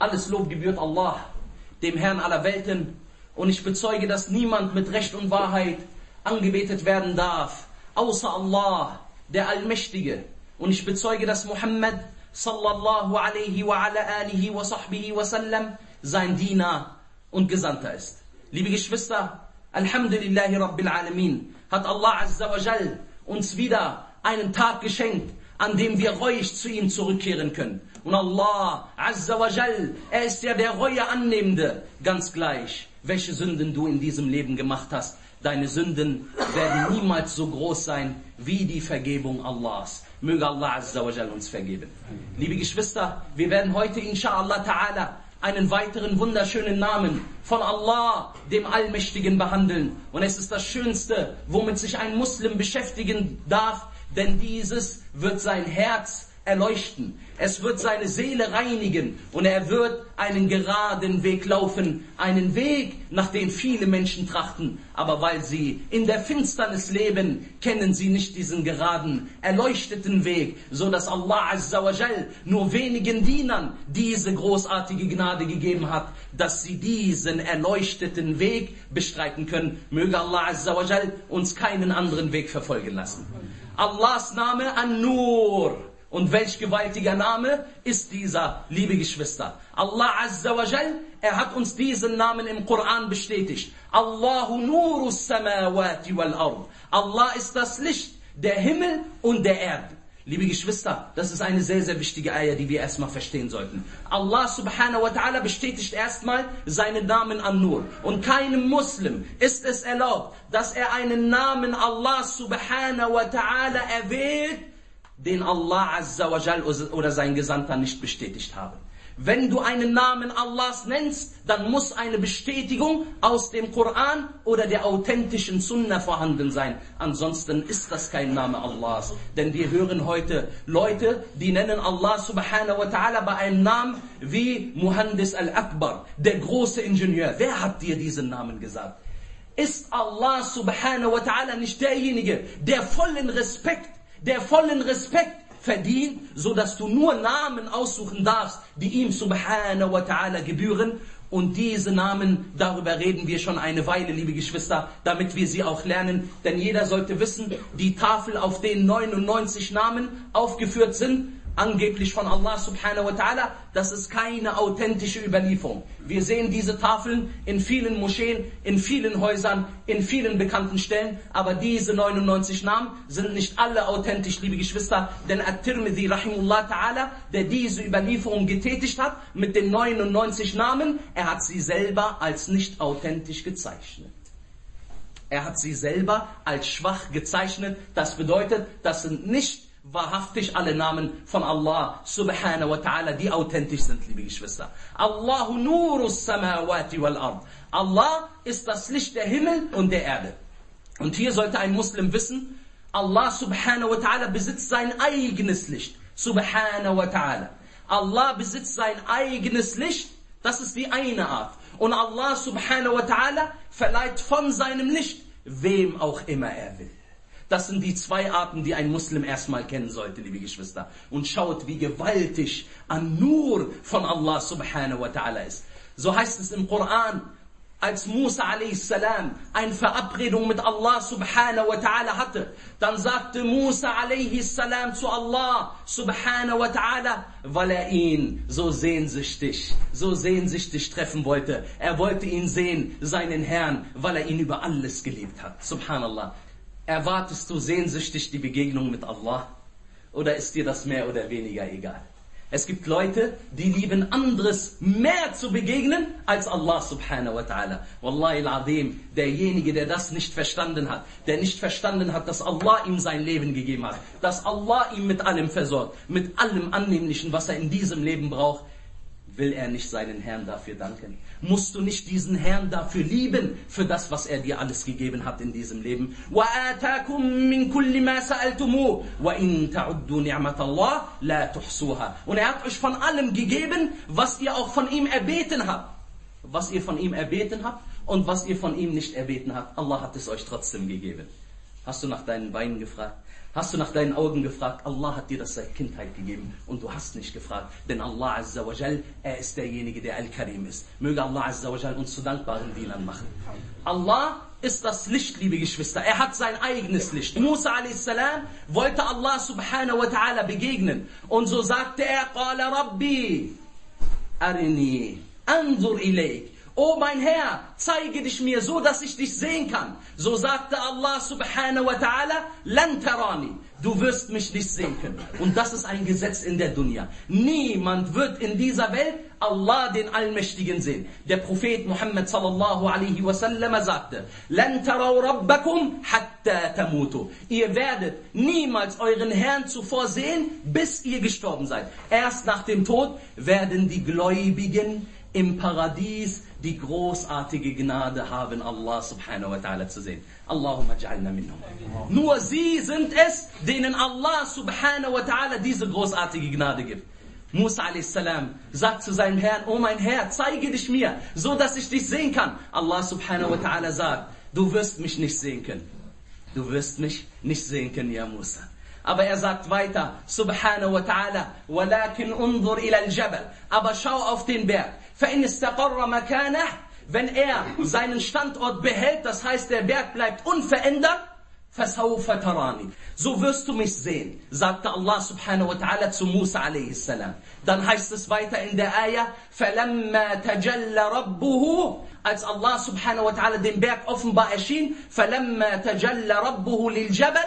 Alles Lob gebührt Allah, dem Herrn aller Welten, und ich bezeuge, dass niemand mit Recht und Wahrheit angebetet werden darf, außer Allah, der Allmächtige. Und ich bezeuge, dass Muhammad sallallahu alaihi wa ala alihi wa sahbihi wa sallam sein Diener und Gesandter ist. Liebe Geschwister, Alhamdulillahi Rabbil Alamin, hat Allah Azza wa Jal uns wieder einen Tag geschenkt, an dem wir reuig zu ihm zurückkehren können. Und Allah Azza wa Jal, er ist ja der Reue Annehmende, ganz gleich, welche Sünden du in diesem Leben gemacht hast. Deine Sünden werden niemals so groß sein wie die Vergebung Allahs. Möge Allah Azza wa Jal uns vergeben. Liebe Geschwister, wir werden heute inshallah ta'ala einen weiteren wunderschönen Namen von Allah, dem Allmächtigen, behandeln. Und es ist das Schönste, womit sich ein Muslim beschäftigen darf, denn dieses wird sein Herz erleuchten. Es wird seine Seele reinigen und er wird einen geraden Weg laufen. Einen Weg, nach dem viele Menschen trachten. Aber weil sie in der Finsternis leben, kennen sie nicht diesen geraden, erleuchteten Weg, so dass Allah Azza wa Jal nur wenigen Dienern diese großartige Gnade gegeben hat, dass sie diesen erleuchteten Weg bestreiten können. Möge Allah Azza wa Jal uns keinen anderen Weg verfolgen lassen. Allahs Name An-Nur. Und welch gewaltiger Name ist dieser, liebe Geschwister. Allah Azza wa Jal, er hat uns diesen Namen im Koran bestätigt. Allahu Nurus Samawati wal Ard. Allah ist das Licht der Himmel und der Erde. Liebe Geschwister, das ist eine sehr, sehr wichtige Ayah, die wir erstmal verstehen sollten. Allah subhanahu wa ta'ala bestätigt erstmal seinen Namen An-Nur. Und keinem Muslim ist es erlaubt, dass er einen Namen Allah subhanahu wa ta'ala erwählt, den Allah Azza wa Jal oder sein Gesandter nicht bestätigt haben. Wenn du einen Namen Allahs nennst, dann muss eine Bestätigung aus dem Koran oder der authentischen Sunna vorhanden sein. Ansonsten ist das kein Name Allahs. Denn wir hören heute Leute, die nennen Allah subhanahu wa ta'ala bei einem Namen wie Muhandis al-Akbar, der große Ingenieur. Wer hat dir diesen Namen gesagt? Ist Allah subhanahu wa ta'ala nicht derjenige, der vollen Respekt verdient, so dass du nur Namen aussuchen darfst, die ihm subhanahu wa ta'ala gebühren? Und diese Namen, darüber reden wir schon eine Weile, liebe Geschwister, damit wir sie auch lernen. Denn jeder sollte wissen, die Tafel, auf denen 99 Namen aufgeführt sind, angeblich von Allah subhanahu wa ta'ala, das ist keine authentische Überlieferung. Wir sehen diese Tafeln in vielen Moscheen, in vielen Häusern, in vielen bekannten Stellen, aber diese 99 Namen sind nicht alle authentisch, liebe Geschwister, denn At-Tirmidhi rahimullah ta'ala, der diese Überlieferung getätigt hat, mit den 99 Namen, er hat sie selber als nicht authentisch gezeichnet. Er hat sie selber als schwach gezeichnet, das bedeutet, das sind nicht wahrhaftig alle Namen von Allah subhanahu wa ta'ala, die authentisch sind, liebe Geschwister. Allahu Nurus Samawati wal Ard. Allah ist das Licht der Himmel und der Erde. Und hier sollte ein Muslim wissen, Allah subhanahu wa ta'ala besitzt sein eigenes Licht. Subhanahu wa ta'ala. Allah besitzt sein eigenes Licht, das ist die eine Art. Und Allah subhanahu wa ta'ala verleiht von seinem Licht, wem auch immer er will. Das sind die zwei Arten, die ein Muslim erstmal kennen sollte, liebe Geschwister. Und schaut, wie gewaltig An-Nur von Allah subhanahu wa ta'ala ist. So heißt es im Koran, als Musa a.s. eine Verabredung mit Allah subhanahu wa ta'ala hatte, dann sagte Musa a.s. zu Allah subhanahu wa ta'ala, weil er ihn so sehnsüchtig treffen wollte. Er wollte ihn sehen, seinen Herrn, weil er ihn über alles geliebt hat. Subhanallah. Erwartest du sehnsüchtig die Begegnung mit Allah? Oder ist dir das mehr oder weniger egal? Es gibt Leute, die lieben anderes mehr zu begegnen als Allah subhanahu wa ta'ala. Wallahi al-Azim, derjenige, der das nicht verstanden hat, dass Allah ihm sein Leben gegeben hat, dass Allah ihm mit allem versorgt, mit allem Annehmlichen, was er in diesem Leben braucht, will er nicht seinen Herrn dafür danken? Musst du nicht diesen Herrn dafür lieben, für das, was er dir alles gegeben hat in diesem Leben? وَآتَاكُمْ مِنْ كُلِّ مَا سَأَلْتُمُوهُ وَإِنْ تَعُدُّوا نِعْمَةَ اللَّهِ لَا تُحْصُوهَا. Und er hat euch von allem gegeben, was ihr auch von ihm erbeten habt. Was ihr von ihm erbeten habt und was ihr von ihm nicht erbeten habt. Allah hat es euch trotzdem gegeben. Hast du nach deinen Beinen gefragt? Hast du nach deinen Augen gefragt? Allah hat dir das seit Kindheit gegeben und du hast nicht gefragt. Denn Allah Azza wa Jal, er ist derjenige, der Al-Karim ist. Möge Allah Azza wa Jal uns zu dankbaren Dienern machen. Allah ist das Licht, liebe Geschwister. Er hat sein eigenes Licht. Musa a.s. wollte Allah subhanahu wa ta'ala begegnen. Und so sagte er, Qala Rabbi, Arini, Anzur ilayk. O mein Herr, zeige dich mir so, dass ich dich sehen kann. So sagte Allah subhanahu wa ta'ala, Lan tarani. Du wirst mich nicht sehen können. Und das ist ein Gesetz in der Dunya. Niemand wird in dieser Welt Allah den Allmächtigen sehen. Der Prophet Muhammad sallallahu alaihi wasallam sagte, Lan taraw rabbakum hatta tamutu. Ihr werdet niemals euren Herrn zuvor sehen, bis ihr gestorben seid. Erst nach dem Tod werden die Gläubigen im Paradies die großartige Gnade haben, Allah subhanahu wa ta'ala zu sehen. Allahumma ja'alna minhum. Nur sie sind es, denen Allah subhanahu wa ta'ala diese großartige Gnade gibt. Musa a.s. sagt zu seinem Herrn, O mein Herr, zeige dich mir, so dass ich dich sehen kann. Allah subhanahu wa ta'ala sagt, du wirst mich nicht sehen können. Du wirst mich nicht sehen können, ja Musa. Aber er sagt weiter, subhanahu wa ta'ala, walakin unzur ila al-jabal. Aber schau auf den Berg. فَإِنِ اسْتَقَرَّ مَكَانَهُ. Wenn er seinen Standort behält, das heißt, der Berg bleibt unverändert, فَسَوْفَ تَرَانِي. So wirst du mich sehen, sagte Allah subhanahu wa ta'ala zu Musa a.s. Dann heißt es weiter in der Ayah, فَلَمَّا تَجَلَّ رَبُّهُ. Als Allah subhanahu wa ta'ala dem Berg offenbar erschien, فَلَمَّا تَجَلَّ رَبُّهُ لِلْجَبَلِ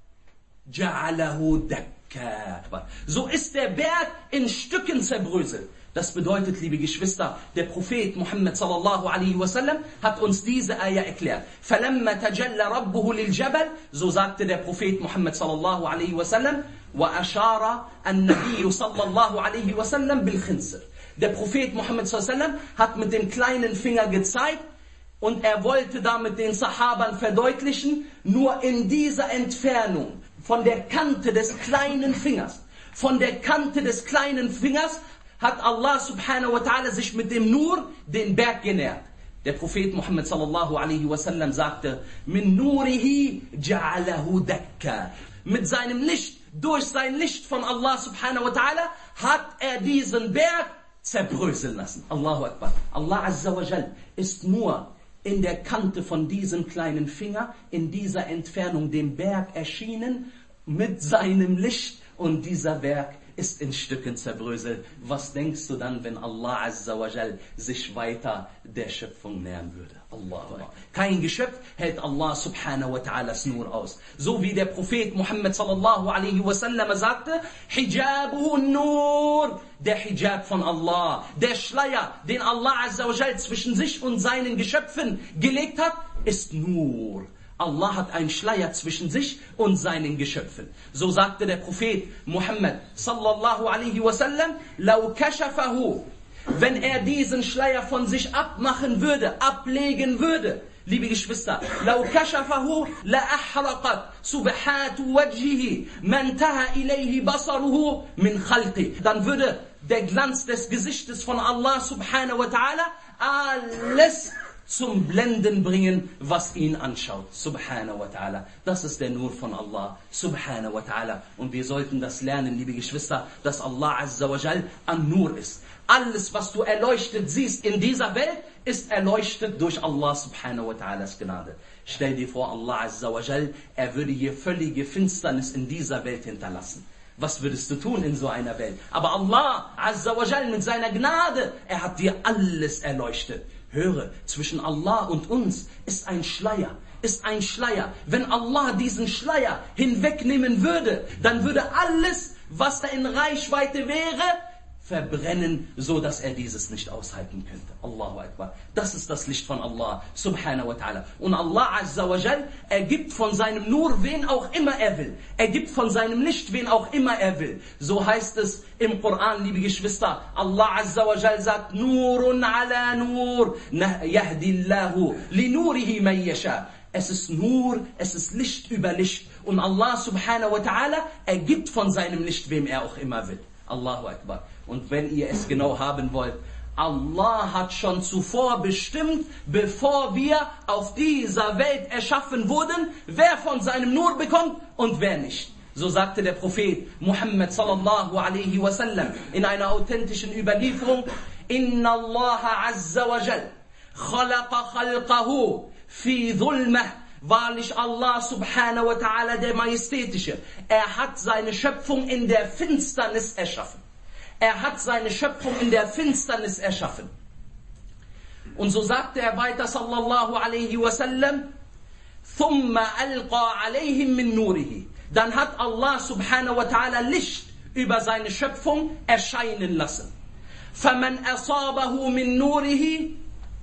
جَعَلَهُ دَكَّا. So ist der Berg in Stücken zerbröselt. Das bedeutet, liebe Geschwister, der Prophet Muhammad sallallahu alaihi wasallam hat uns diese Ayah erklärt. فَلَمَّا تَجَلَّ رَبُّهُ لِلْجَبَلِ. So sagte der Prophet Muhammad sallallahu alaihi wasallam, وَأَشَارَ النَّبِيُّ sallallahu alaihi wasallam بِالْخِنْصِرِ. Der Prophet Muhammad sallallahu alaihi wasallam hat mit dem kleinen Finger gezeigt und er wollte damit den Sahabern verdeutlichen, nur in dieser Entfernung von der Kante des kleinen Fingers, hat Allah subhanahu wa ta'ala sich mit dem Nur den Berg genährt. Der Prophet Muhammad sallallahu alaihi wasallam sagte, Min nurihi ja'alahu dakka. Mit seinem Licht, durch sein Licht von Allah subhanahu wa ta'ala, hat er diesen Berg zerbröseln lassen. Allahu Akbar. Allah azza wa jal ist nur in der Kante von diesem kleinen Finger, in dieser Entfernung dem Berg erschienen, mit seinem Licht, und dieser Berg ist in Stücken zerbröselt. Was denkst du dann, wenn Allah Azza wa Jal sich weiter der Schöpfung nähern würde? Allahu Akbar. Kein Geschöpf hält Allah subhanahu wa ta'alas Nur aus. So wie der Prophet Muhammad sallallahu alaihi wasallam sagte, Hijabuhu Nur, der Hijab von Allah, der Schleier, den Allah Azza wa Jal zwischen sich und seinen Geschöpfen gelegt hat, ist Nur. Allah hat einen Schleier zwischen sich und seinen Geschöpfen. So sagte der Prophet Muhammad sallallahu alaihi wasallam, Lau kashafahu, wenn er diesen Schleier von sich abmachen würde, ablegen würde, liebe Geschwister, Lau kashafahu la ahraqat subhatu wajhihi man taha ilayhi basaruhu min khalqi. Dann würde der Glanz des Gesichtes von Allah subhanahu wa ta'ala alles zum Blenden bringen, was ihn anschaut. Subhanahu wa ta'ala. Das ist der Nur von Allah. Subhanahu wa ta'ala. Und wir sollten das lernen, liebe Geschwister, dass Allah Azza wa Jal an Nur ist. Alles, was du erleuchtet siehst in dieser Welt, ist erleuchtet durch Allah Subhanahu wa Ta'alas Gnade. Stell dir vor, Allah Azza wa Jal, er würde hier völlige Finsternis in dieser Welt hinterlassen. Was würdest du tun in so einer Welt? Aber Allah Azza wa Jal mit seiner Gnade, er hat dir alles erleuchtet. Höre, zwischen Allah und uns ist ein Schleier. Wenn Allah diesen Schleier hinwegnehmen würde, dann würde alles, was da in Reichweite wäre, verbrennen, so dass er dieses nicht aushalten könnte. Allahu Akbar. Das ist das Licht von Allah subhanahu wa ta'ala. Und Allah Azza wa Jal, er gibt von seinem Nur, wen auch immer er will. Er gibt von seinem Licht, wen auch immer er will. So heißt es im Koran, liebe Geschwister. Allah Azza wa Jal sagt, Nurun ala Nur, yahdillahu li nurihi man yasha. Es ist Nur, es ist Licht über Licht. Und Allah subhanahu wa ta'ala, er gibt von seinem Licht, wem er auch immer will. Allahu Akbar. Und wenn ihr es genau haben wollt, Allah hat schon zuvor bestimmt, bevor wir auf dieser Welt erschaffen wurden, wer von seinem Nur bekommt und wer nicht. So sagte der Prophet Muhammad sallallahu alaihi wasallam in einer authentischen Überlieferung: Inna Allah azza wa jal khalaqa khalqahu fi dhulmah. Wahrlich Allah subhanahu wa ta'ala, der Majestätische, er hat seine Schöpfung in der Finsternis erschaffen. Er hat seine Schöpfung in der Finsternis erschaffen. Und so sagte er weiter sallallahu alaihi wasallam: Thumma alqa alayhim min nurihi. Dann hat Allah subhanahu wa ta'ala Licht über seine Schöpfung erscheinen lassen. Faman asabahu min nurihi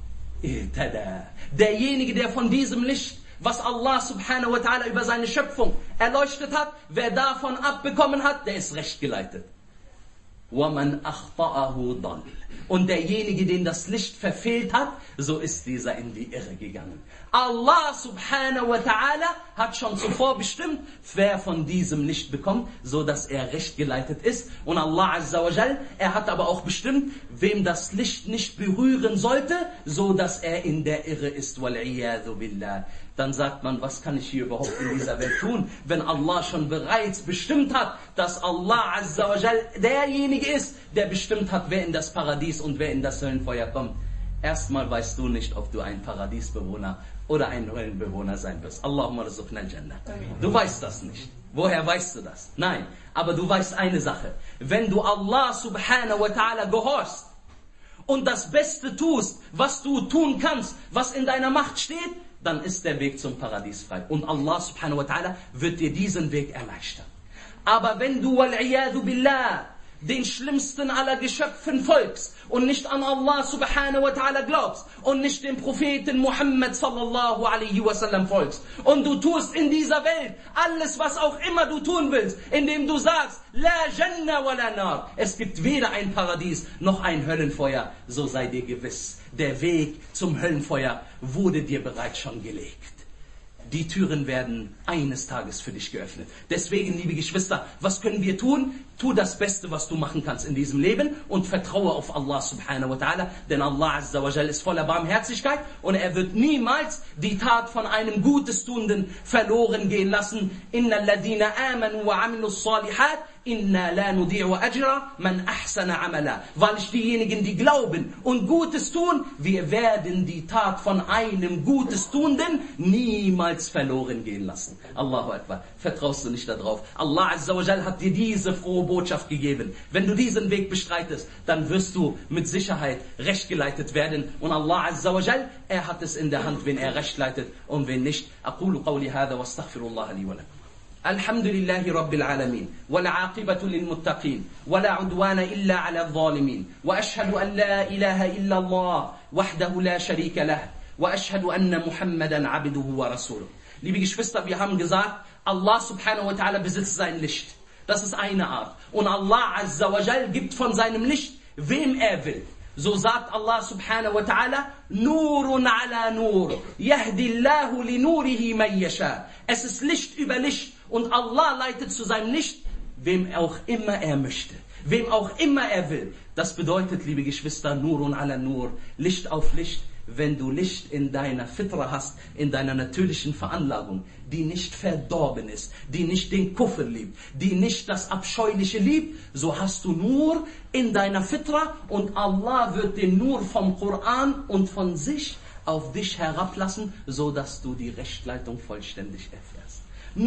ihtada. Derjenige, der von diesem Licht, was Allah subhanahu wa ta'ala über seine Schöpfung erleuchtet hat, wer davon abbekommen hat, der ist recht geleitet. وَمَنْ أَخْطَأَهُ ضَلٍّ. Und derjenige, den das Licht verfehlt hat, so ist dieser in die Irre gegangen. Allah subhanahu wa ta'ala hat schon zuvor bestimmt, wer von diesem Licht bekommt, so dass er recht geleitet ist. Und Allah azza wa jal, er hat aber auch bestimmt, wem das Licht nicht berühren sollte, so dass er in der Irre ist. Wal-'iyadhu billah. Dann sagt man, was kann ich hier überhaupt in dieser Welt tun, wenn Allah schon bereits bestimmt hat, dass Allah azza wa jal derjenige ist, der bestimmt hat, wer in das Paradies und wer in das Höllenfeuer kommt. Erstmal weißt du nicht, ob du ein Paradiesbewohner oder ein Höllenbewohner sein wirst. Allahumma rzuqna al-Jannah. Du weißt das nicht. Woher weißt du das? Nein, aber du weißt eine Sache. Wenn du Allah subhanahu wa ta'ala gehorchst und das Beste tust, was du tun kannst, was in deiner Macht steht, dann ist der Weg zum Paradies frei. Und Allah subhanahu wa ta'ala wird dir diesen Weg erleichtern. Aber wenn du, wal-'iyadhu billah, den schlimmsten aller Geschöpfen folgst und nicht an Allah subhanahu wa ta'ala glaubst und nicht dem Propheten Muhammad sallallahu alaihi wasallam folgst und du tust in dieser Welt alles, was auch immer du tun willst, indem du sagst, La Jannah wa la Nar, es gibt weder ein Paradies noch ein Höllenfeuer, so sei dir gewiss, der Weg zum Höllenfeuer wurde dir bereits schon gelegt. Die Türen werden eines Tages für dich geöffnet. Deswegen, liebe Geschwister, was können wir tun? Tu das Beste, was du machen kannst in diesem Leben und vertraue auf Allah subhanahu wa ta'ala, denn Allah azza wa jal ist voller Barmherzigkeit und er wird niemals die Tat von einem Gutestuenden verloren gehen lassen. Innal ladina amanu wa amilus salihat inna la nudi'u ajra man ahsana amala. Weil diejenigen, die glauben und Gutes tun, wir werden die Tat von einem Gutestuenden niemals verloren gehen lassen. Allahu Akbar. Vertraust du nicht darauf? Allah azza wa jal hat dir diese frohe Botschaft gegeben. Wenn du diesen Weg bestreitest, dann wirst du mit Sicherheit recht geleitet werden. Und Allah azza wa jal, er hat es in der Hand, wen er recht leitet und wen nicht. Aqulu qawli hadha wa astaghfirullah li wa lakum. الحمد لله رب العالمين والعاقبة للمتقين ولا عدوان إلا على الظالمين وأشهد أن لا إله إلا الله وحده لا شريك له وأشهد أن محمدا عبده ورسوله. Liebe Geschwister, wir haben gesagt, Allah subhanahu wa ta'ala besitzt sein Licht. Das ist eine Art. Und Allah azza wa jal gibt von seinem Licht, wem er will. So sagt Allah subhanahu wa ta'ala, Nurun ala Nur, Yahdillahu li Nurihi man yasha. Es ist Licht über Licht und Allah leitet zu seinem Licht, wem auch immer er möchte, wem auch immer er will. Das bedeutet, liebe Geschwister, Nurun ala Nur, Licht auf Licht. Wenn du Licht in deiner Fitra hast, in deiner natürlichen Veranlagung, die nicht verdorben ist, die nicht den Kufr liebt, die nicht das Abscheuliche liebt, so hast du Nur in deiner Fitra und Allah wird den Nur vom Koran und von sich auf dich herablassen, so dass du die Rechtleitung vollständig erfährst.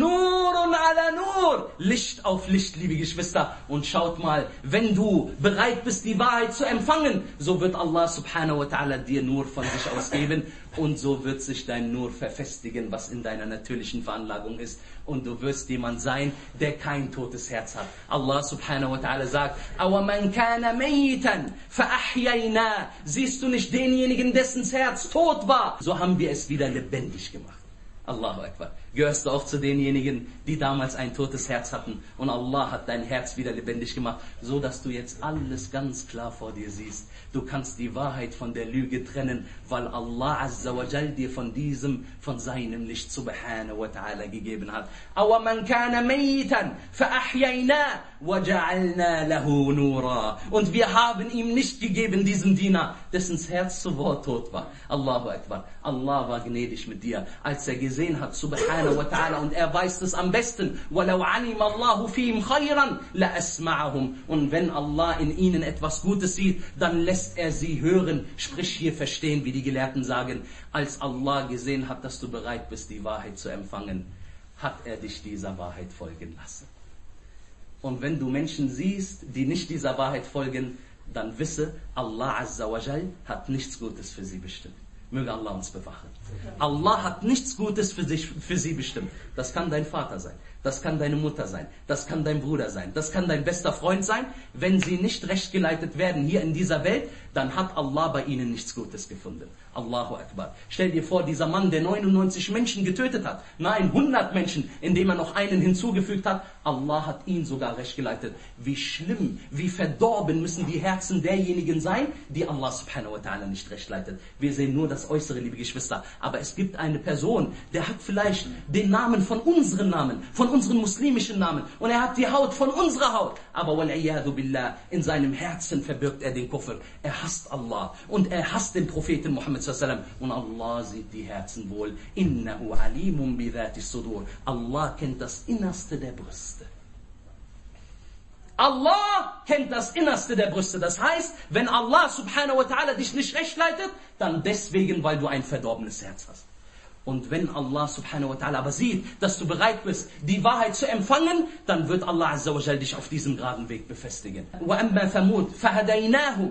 Nurun ala Nur, Licht auf Licht, liebe Geschwister. Und schaut mal, wenn du bereit bist, die Wahrheit zu empfangen, so wird Allah subhanahu wa ta'ala dir Nur von sich ausgeben und so wird sich dein Nur verfestigen, was in deiner natürlichen Veranlagung ist. Und du wirst jemand sein, der kein totes Herz hat. Allah subhanahu wa ta'ala sagt, أَوَمَنْ كَانَ مَيِّتًا فَأَحْيَيْنَا. Siehst du nicht denjenigen, dessen Herz tot war? So haben wir es wieder lebendig gemacht. Allahu Akbar. Gehörst du auch zu denjenigen, die damals ein totes Herz hatten und Allah hat dein Herz wieder lebendig gemacht, so dass du jetzt alles ganz klar vor dir siehst. Du kannst die Wahrheit von der Lüge trennen, weil Allah Azza wa Jal dir von seinem Licht subhanahu wa ta'ala gegeben hat. أَوَ مَنْ كَانَ مَيْتًا فَأَحْيَيْنَا وَجَعَلْنَا لَهُ نُورًا. Und wir haben ihm nicht gegeben, diesem Diener, dessen Herz zuvor tot war. Allahu Akbar. Allah war gnädig mit dir, als er gesehen hat, subhanahu wa ta'ala, und er weiß es am besten. وَلَوْ عَلِمَ اللَّهُ فِيهِمْ خَيْرًا لَأَسْمَعَهُمْ. Und wenn Allah in ihnen etwas Gutes sieht, dann lässt er sie hören, sprich hier verstehen, wie die Gelehrten sagen. Als Allah gesehen hat, dass du bereit bist, die Wahrheit zu empfangen, hat er dich dieser Wahrheit folgen lassen. Und wenn du Menschen siehst, die nicht dieser Wahrheit folgen, dann wisse, Allah Azza wa Jal hat nichts Gutes für sie bestimmt. Möge Allah uns bewachen. Allah hat nichts Gutes für sie bestimmt. Das kann dein Vater sein, das kann deine Mutter sein, das kann dein Bruder sein, das kann dein bester Freund sein. Wenn sie nicht recht geleitet werden hier in dieser Welt, dann hat Allah bei ihnen nichts Gutes gefunden. Allahu Akbar. Stell dir vor, dieser Mann, der 99 Menschen getötet hat, nein, 100 Menschen, indem er noch einen hinzugefügt hat, Allah hat ihn sogar recht geleitet. Wie schlimm, wie verdorben müssen die Herzen derjenigen sein, die Allah subhanahu wa ta'ala nicht recht leitet. Wir sehen nur das Äußere, liebe Geschwister. Aber es gibt eine Person, der hat vielleicht den Namen von unserem Namen, von unserem muslimischen Namen, und er hat die Haut von unserer Haut. Aber wal'iyadu billah, in seinem Herzen verbirgt er den Kufr. Er hasst Allah und er hasst den Propheten Muhammad sallallahu alaihi wasallam. Und Allah sieht die Herzen wohl. Innahu alimun bi dhati sudur. Allah kennt das Innerste der Brüste. Allah kennt das Innerste der Brüste. Das heißt, wenn Allah subhanahu wa ta'ala dich nicht recht leitet, dann deswegen, weil du ein verdorbenes Herz hast. Und wenn Allah subhanahu wa ta'ala aber sieht, dass du bereit bist, die Wahrheit zu empfangen, dann wird Allah azza wa jal dich auf diesem geraden Weg befestigen. وَأَمَّا ثَمُودْ فَهَدَيْنَاهُ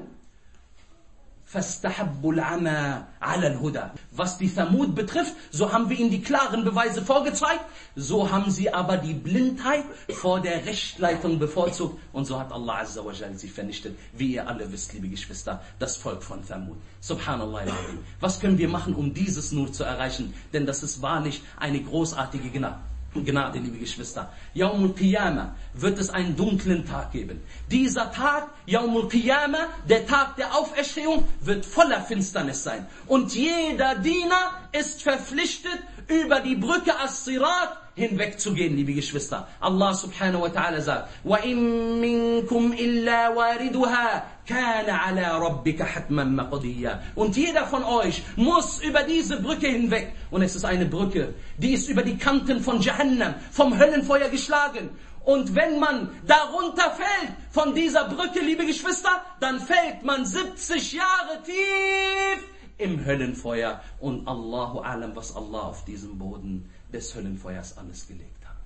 فَاسْتَحَبُّوا الْعَمَى عَلَى الْهُدَى. Was die Thamud betrifft, so haben wir ihnen die klaren Beweise vorgezeigt, so haben sie aber die Blindheit vor der Rechtleitung bevorzugt, und so hat Allah Azza wa Jal sie vernichtet, wie ihr alle wisst, liebe Geschwister, das Volk von Thamud. Subhanallah. Was können wir machen, um dieses Nur zu erreichen? Denn das ist wahrlich eine großartige Gnade, liebe Geschwister. Yaumul Qiyamah wird es einen dunklen Tag geben. Dieser Tag, Yaumul Qiyamah, der Tag der Auferstehung, wird voller Finsternis sein. Und jeder Diener ist verpflichtet, über die Brücke As-Sirat hinwegzugehen, liebe Geschwister. Allah subhanahu wa ta'ala sagt, وَإِن مِّنكُمْ إِلَّا وَارِدُهَا كَانَ عَلَى رَبِّكَ حَتْمًا مَقْضِيًّا. Und jeder von euch muss über diese Brücke hinweg. Und es ist eine Brücke, die ist über die Kanten von Jahannam, vom Höllenfeuer geschlagen. Und wenn man darunter fällt von dieser Brücke, liebe Geschwister, dann fällt man 70 Jahre tief im Höllenfeuer. Und Allahu Alam, was Allah auf diesem Boden des Höllenfeuers alles gelegt hat.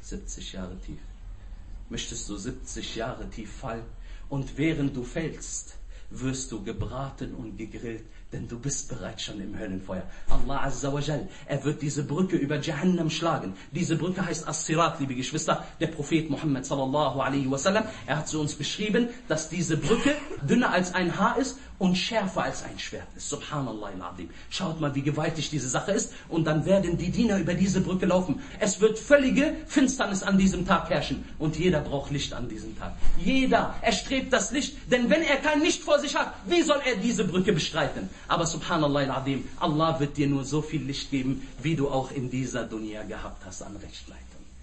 70 Jahre tief. Möchtest du 70 Jahre tief fallen? Und während du fällst, wirst du gebraten und gegrillt, denn du bist bereits schon im Höllenfeuer. Allah Azza wa Jal, er wird diese Brücke über Jahannam schlagen. Diese Brücke heißt As-Sirat, liebe Geschwister. Der Prophet Muhammad sallallahu alaihi wasallam, er hat zu uns beschrieben, dass diese Brücke dünner als ein Haar ist und schärfer als ein Schwert ist. Subhanallah al-Azim. Schaut mal, wie gewaltig diese Sache ist. Und dann werden die Diener über diese Brücke laufen. Es wird völlige Finsternis an diesem Tag herrschen. Und jeder braucht Licht an diesem Tag. Jeder erstrebt das Licht. Denn wenn er kein Licht vor sich hat, wie soll er diese Brücke bestreiten? Aber subhanallah al-Azim, Allah wird dir nur so viel Licht geben, wie du auch in dieser Dunya gehabt hast an Rechtleitung.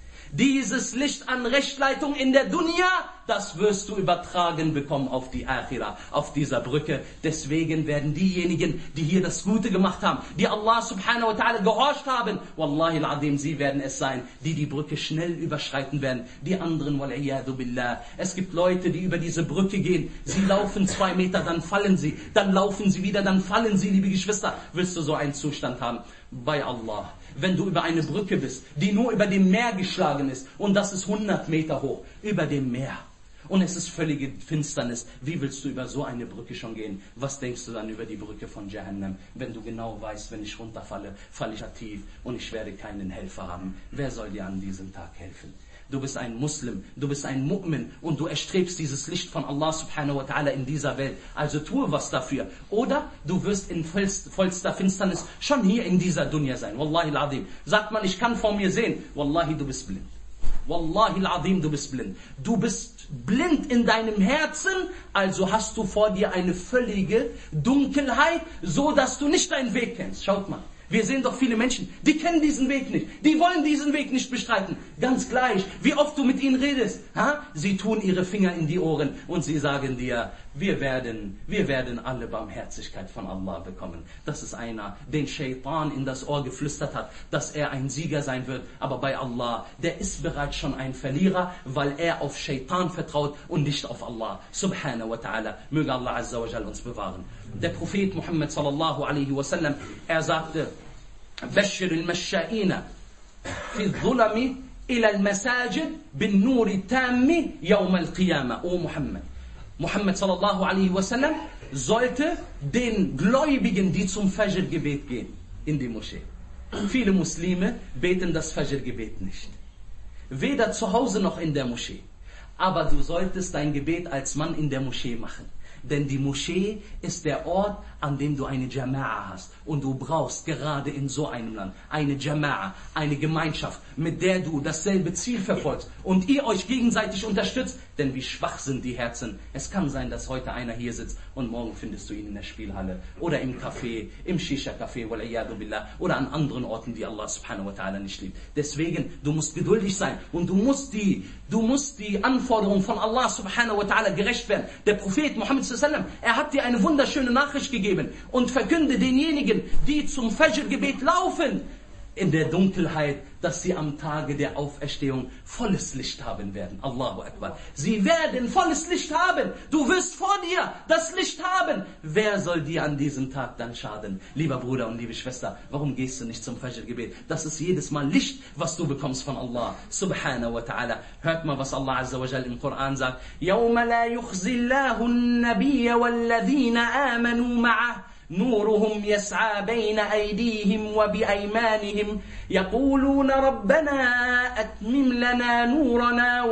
Dieses Licht an Rechtleitung in der Dunya, das wirst du übertragen bekommen auf die Akhira, auf dieser Brücke. Deswegen werden diejenigen, die hier das Gute gemacht haben, die Allah subhanahu wa ta'ala gehorcht haben, wallahi al-Azim, sie werden es sein, die die Brücke schnell überschreiten werden. Die anderen, wal'iyadu billah. Es gibt Leute, die über diese Brücke gehen, sie laufen 2 Meter, dann fallen sie, dann laufen sie wieder, dann fallen sie, liebe Geschwister. Willst du so einen Zustand haben? Bei Allah. Wenn du über eine Brücke bist, die nur über dem Meer geschlagen ist, und das ist 100 Meter hoch, über dem Meer, und es ist völlige Finsternis, wie willst du über so eine Brücke schon gehen? Was denkst du dann über die Brücke von Jahannam, wenn du genau weißt, wenn ich runterfalle, falle ich tief und ich werde keinen Helfer haben? Wer soll dir an diesem Tag helfen? du bist ein Muslim, du bist ein Mu'min und du erstrebst dieses Licht von Allah subhanahu wa ta'ala in dieser Welt. Also tue was dafür. Oder du wirst in vollster Finsternis schon hier in dieser Dunya sein. Wallahi al-Azim. Sagt man, ich kann vor mir sehen. Wallahi, du bist blind. Wallahi al-Azim, du bist blind. Du bist blind in deinem Herzen, also hast du vor dir eine völlige Dunkelheit, so dass du nicht deinen Weg kennst. Schaut mal. Wir sehen doch viele Menschen, die kennen diesen Weg nicht. Die wollen diesen Weg nicht bestreiten. Ganz gleich, wie oft du mit ihnen redest. Ha? Sie tun ihre Finger in die Ohren und sie sagen dir, wir werden alle Barmherzigkeit von Allah bekommen. Das ist einer, den Shaitan in das Ohr geflüstert hat, dass er ein Sieger sein wird. Aber bei Allah, der ist bereits schon ein Verlierer, weil er auf Shaitan vertraut und nicht auf Allah. Subhanahu wa ta'ala. Möge Allah Azza wa Jal uns bewahren. Der Prophet Muhammad sallallahu alaihi wasallam, er sagte, بشر المشائين في الظلم إلى المساجد بالنور التام يوم القيامة. O Muhammad. Muhammad sallallahu alaihi wasallam sollte den Gläubigen, die zum Fajr-Gebet gehen, in die Moschee. Viele Muslime beten das Fajr-Gebet nicht. Weder zu Hause noch in der Moschee. Aber du solltest dein Gebet als Mann in der Moschee machen. Denn die Moschee ist der Ort, an dem du eine Jama'a hast. Und du brauchst gerade in so einem Land eine Jama'a, eine Gemeinschaft, mit der du dasselbe Ziel verfolgst. Und ihr euch gegenseitig unterstützt. Denn wie schwach sind die Herzen. Es kann sein, dass heute einer hier sitzt und morgen findest du ihn in der Spielhalle. Oder im Café, im Shisha-Café, oder an anderen Orten, die Allah subhanahu wa ta'ala nicht liebt. Deswegen, du musst geduldig sein. Und du musst die Anforderungen von Allah subhanahu wa ta'ala gerecht werden. Der Prophet Muhammad sallallahu alaihi wasallam, er hat dir eine wunderschöne Nachricht gegeben und verkünde denjenigen, die zum Fajr-Gebet laufen, in der Dunkelheit, dass sie am Tage der Auferstehung volles Licht haben werden. Allahu Akbar. Sie werden volles Licht haben. Du wirst vor dir das Licht haben. Wer soll dir an diesem Tag dann schaden? Lieber Bruder und liebe Schwester, warum gehst du nicht zum Fajr-Gebet? Das ist jedes Mal Licht, was du bekommst von Allah subhanahu wa ta'ala. Hört mal, was Allah azza wa jal im Koran sagt. يَوْمَ لَا يُخْزِي اللَّهُ النَّبِيَّ وَالَّذِينَ آمَنُوا مَعَهُ نورهم يسعى بين أيديهم وبأيمانهم يقولون ربنا أتمم لنا نورنا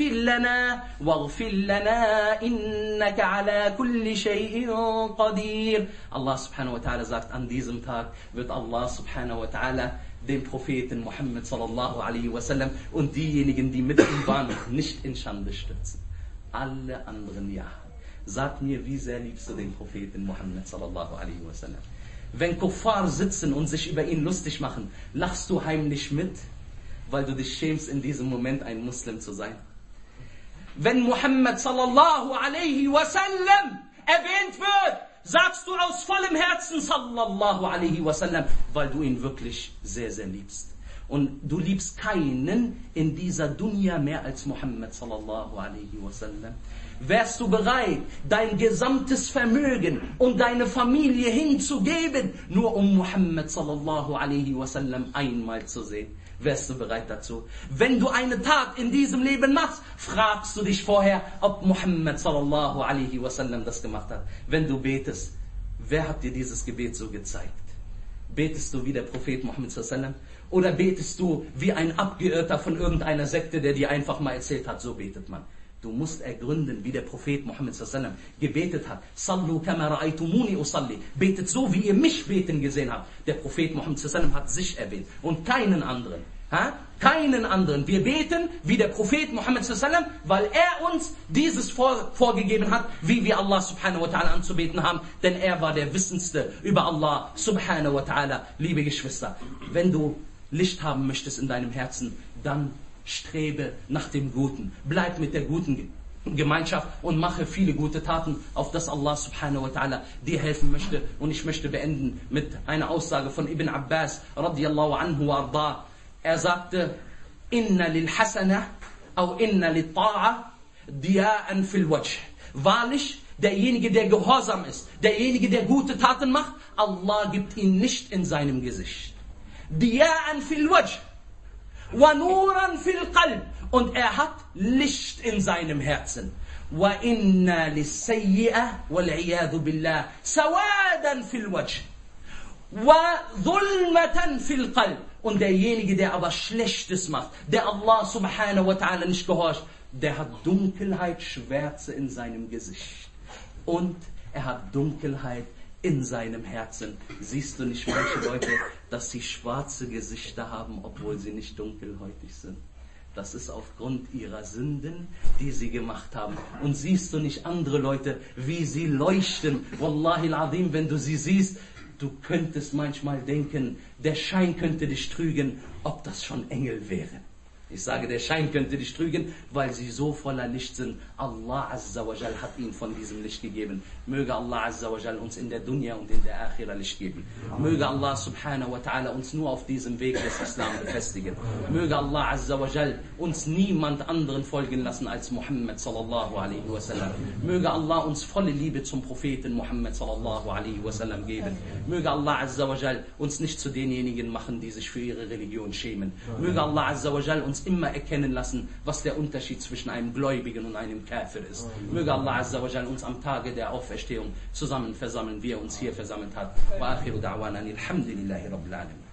واغفر لنا إنك على كل شيء قدير. Allah subhanahu wa ta'ala sagt, an diesem Tag wird Allah subhanahu wa ta'ala den Propheten Muhammad sallallahu alaihi wasallam und diejenigen, die mit ihm waren, nicht in Schande stürzen. Alle anderen ja. Sag mir, wie sehr liebst du den Propheten Muhammad sallallahu alaihi wasallam? Wenn Kuffar sitzen und sich über ihn lustig machen, lachst du heimlich mit, weil du dich schämst, in diesem Moment ein Muslim zu sein? Wenn Muhammad sallallahu alaihi wasallam erwähnt wird, sagst du aus vollem Herzen sallallahu alaihi wasallam, weil du ihn wirklich sehr, sehr liebst. Und du liebst keinen in dieser Dunya mehr als Muhammad sallallahu alaihi wasallam. Wärst du bereit, dein gesamtes Vermögen und deine Familie hinzugeben, nur um Muhammad sallallahu alaihi wasallam einmal zu sehen? Wärst du bereit dazu? Wenn du eine Tat in diesem Leben machst, fragst du dich vorher, ob Muhammad sallallahu alaihi wasallam das gemacht hat. Wenn du betest, wer hat dir dieses Gebet so gezeigt? Betest du wie der Prophet Muhammad sallallahu alaihi wasallam? Oder betest du wie ein Abgeirrter von irgendeiner Sekte, der dir einfach mal erzählt hat, so betet man? Du musst ergründen, wie der Prophet Muhammad sallallahu alaihi wasallam gebetet hat. Sallu kama ra'aytumuni usalli. Betet so, wie ihr mich beten gesehen habt. Der Prophet Muhammad sallallahu alaihi wasallam hat sich erwähnt und keinen anderen. Keinen anderen. Wir beten wie der Prophet Muhammad sallallahu alaihi wasallam, weil er uns dieses vorgegeben hat, wie wir Allah subhanahu wa ta'ala anzubeten haben. Denn er war der Wissendste über Allah subhanahu wa ta'ala. Liebe Geschwister, wenn du Licht haben möchtest in deinem Herzen, dann strebe nach dem Guten. Bleib mit der guten Gemeinschaft und mache viele gute Taten, auf das Allah subhanahu wa ta'ala dir helfen möchte. Und ich möchte beenden mit einer Aussage von Ibn Abbas radiyallahu anhu wa arda. Er sagte, Inna lil hasana, au inna lil ta'a, diya'an fil wajh. Wahrlich, derjenige, der gehorsam ist, derjenige, der gute Taten macht, Allah gibt ihn nicht in seinem Gesicht. Diya'an fil wajh. وَنُورًا فِي الْقَلْبِ. Und er hat Licht in seinem Herzen. وَإِنَّا لِلسَّيِّئَةِ وَالْعِيَاذُ بِاللَّهِ سَوَادًا فِي الْوَجْهِ وَظُلْمَةً فِي الْقَلْبِ. Und derjenige, der aber Schlechtes macht, der Allah subhanahu wa ta'ala nicht gehorcht, der hat Dunkelheit, Schwärze in seinem Gesicht. Und er hat Dunkelheit in seinem Herzen. Siehst du nicht manche Leute, dass sie schwarze Gesichter haben, obwohl sie nicht dunkelhäutig sind? Das ist aufgrund ihrer Sünden, die sie gemacht haben. Und siehst du nicht andere Leute, wie sie leuchten? Wallahi al-Azim, wenn du sie siehst, du könntest manchmal denken, der Schein könnte dich trügen, ob das schon Engel wären. Ich sage, der Schein könnte dich trügen, weil sie so voller Licht sind. Allah Azza wa Jal hat ihnen von diesem Licht gegeben. Möge Allah Azza wa Jal uns in der Dunya und in der Akhira Licht geben. Möge Allah subhanahu wa ta'ala uns nur auf diesem Weg des Islam befestigen. Möge Allah Azza wa Jal uns niemand anderen folgen lassen als Muhammad sallallahu alaihi wasallam. Möge Allah uns volle Liebe zum Propheten Muhammad sallallahu alaihi wasallam geben. Möge Allah Azza wa Jal uns nicht zu denjenigen machen, die sich für ihre Religion schämen. Möge Allah Azza wa Jal uns immer erkennen lassen, was der Unterschied zwischen einem Gläubigen und einem Kafir ist. Möge Allah Azza wa Jal uns am Tage der Auferstehung zusammen versammeln, wie er uns hier versammelt hat. Wa akhiru da'wana alhamdulillahi rabbil alamin.